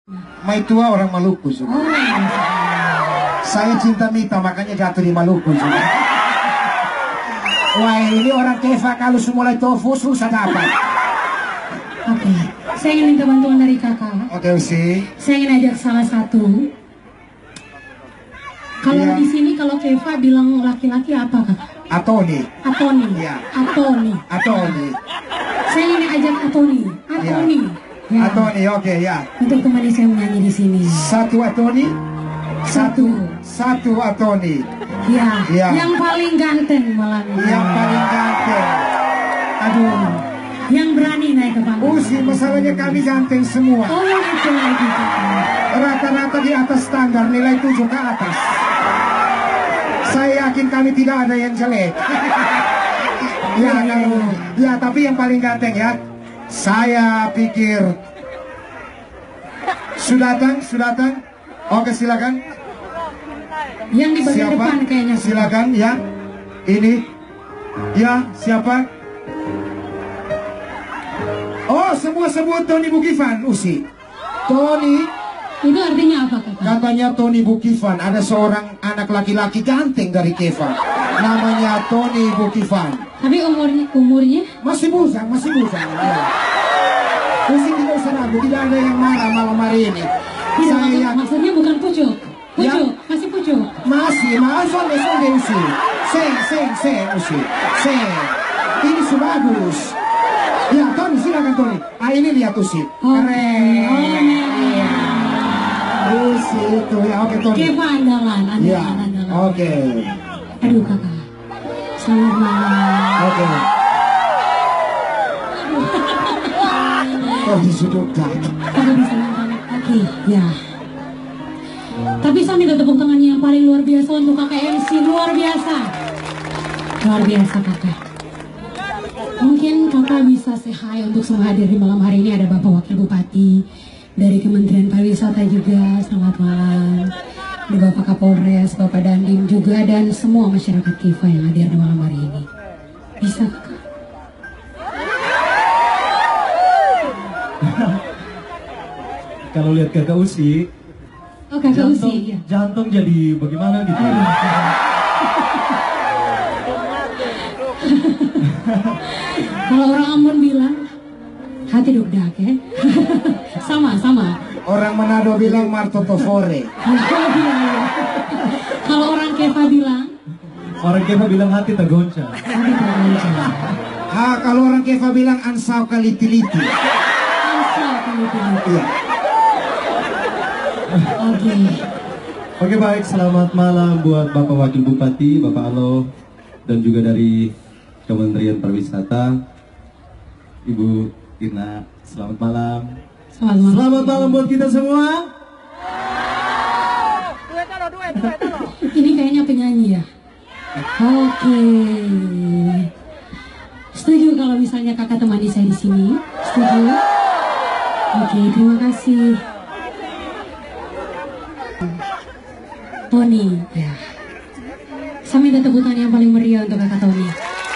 Mai tua orang Maluku juga. Saya cinta Mita makanya jatuh di Maluku juga. Wah ini orang Keva kalau mulai tofu susah dapat. Oke, saya ingin minta bantuan dari kakak. Oke Usi. Saya ingin ajak salah satu. Kalau Iya. di sini kalau Keva bilang laki-laki apa kakak? Atoni. Atoni. Iya. Atoni. Atoni. Saya ingin ajak Atoni. Atoni. Ya. Atoni, oke ya. Untuk temani saya menyanyi di sini. Satu Atoni. Satu Atoni. Ya. Ya. Yang paling ganteng malam ini. Yang paling ganteng. Aduh. Yang berani naik ke panggung. Usi, masalahnya kami ganteng semua. Oh itu lagi kakak. Rata-rata di atas standar, nilai 7 ke atas. Saya yakin kami tidak ada yang jelek. Ya, tapi yang paling ganteng ya. Saya pikir sudah datang. Oke, silakan. Yang di bagian depan kayaknya. Silakan ya. Ini. Ya, siapa? Oh, semua sebut Tony Bukifan, Usi. Tony. Itu artinya apa kakak? Katanya Tony Bukifan, ada seorang anak laki-laki ganteng dari Keva. Namanya Tony Bukifan. Tapi umurnya? Masih bujang. Ya. Usi tidak usah ragu, tidak ada yang marah malam hari ini. Tidak, maksudnya bukan pucuk. Ya. Masih pucuk. Masih sonde Usi. Seng Usi. Ini sudah bagus. Ya, Tony, silakan Tony. Ini lihat Usi. Keren. Iya. Usi itu ya, oke Tony. Keva andalan. Ya, oke. Aduh kakak. Selamat malam. Oke. Oh, disudutkan. Kakak bisa nonton lagi. Ya. Tapi saya minta tepuk tangannya yang paling luar biasa untuk kakak MC. Luar biasa kakak. Mungkin kakak bisa say hi untuk semua hadir di malam hari ini. Ada Bapak Wakil Bupati dari Kementerian Pariwisata juga, selamat malam. Ada Bapak Kapolres, Bapak Dandim juga, dan semua masyarakat Keva yang hadir di malam hari ini. Bisa kakak? Kalau lihat kakak Usi, Oh kakak Usi, ya. jantung jadi bagaimana gitu. Kalau orang Ambon bilang hati dugdak ya. sama. Orang Manado bilang Martotofore. Kalau orang Keva bilang hati tergoncang. hati tergoncang. Kalau orang Keva bilang ansau kaliti-liti. Iya. Oke baik, selamat malam buat Bapak Wakil Bupati, Bapak Alo, dan juga dari Kementerian Pariwisata, Ibu Ina. Selamat malam. Selamat malam buat kita semua. Ini kayaknya penyanyi ya. Oke. Setuju kalau misalnya kakak temani saya di sini? Setuju? Oke, terima kasih. Tony, ya. Saya minta tepuk tangan yang paling meriah untuk kakak Tony.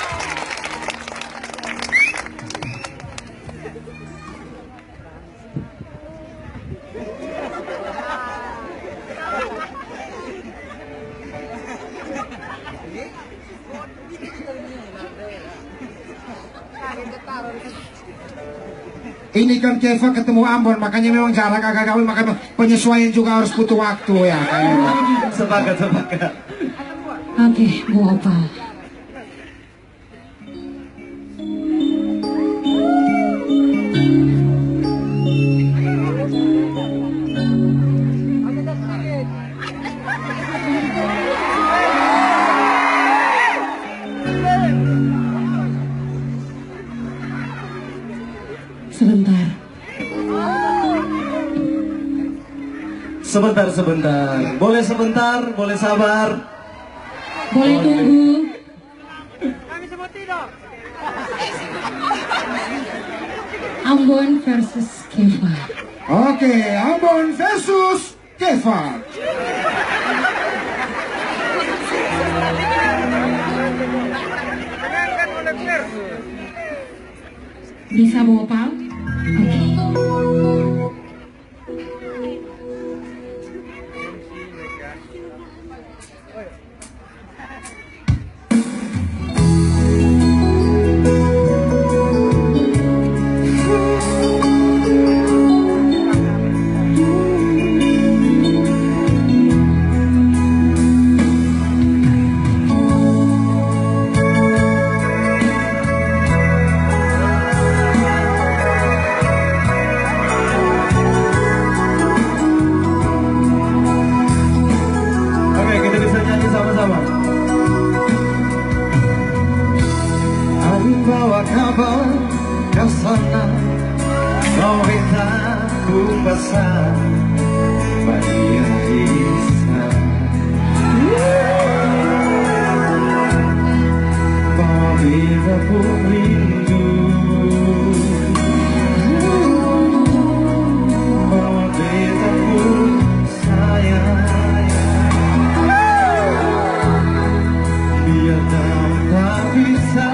Ini kan Keva ketemu Ambon, makanya memang jarak agak jauh, makanya penyesuaian juga harus butuh waktu ya. Sepakat. Oke, Bu Opal. Sebentar. Boleh sebentar, boleh sabar. Boleh tunggu. Ambon versus Keva. Oke, Ambon versus Keva. Bisa Bu Opal? Oke. Apa kabar kau sana? Kau betaku basah bagian bisa. Kau betaku rindu. Kau betaku sayang. Biar tak bisa.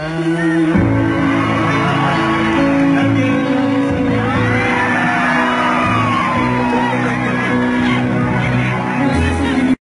Bye.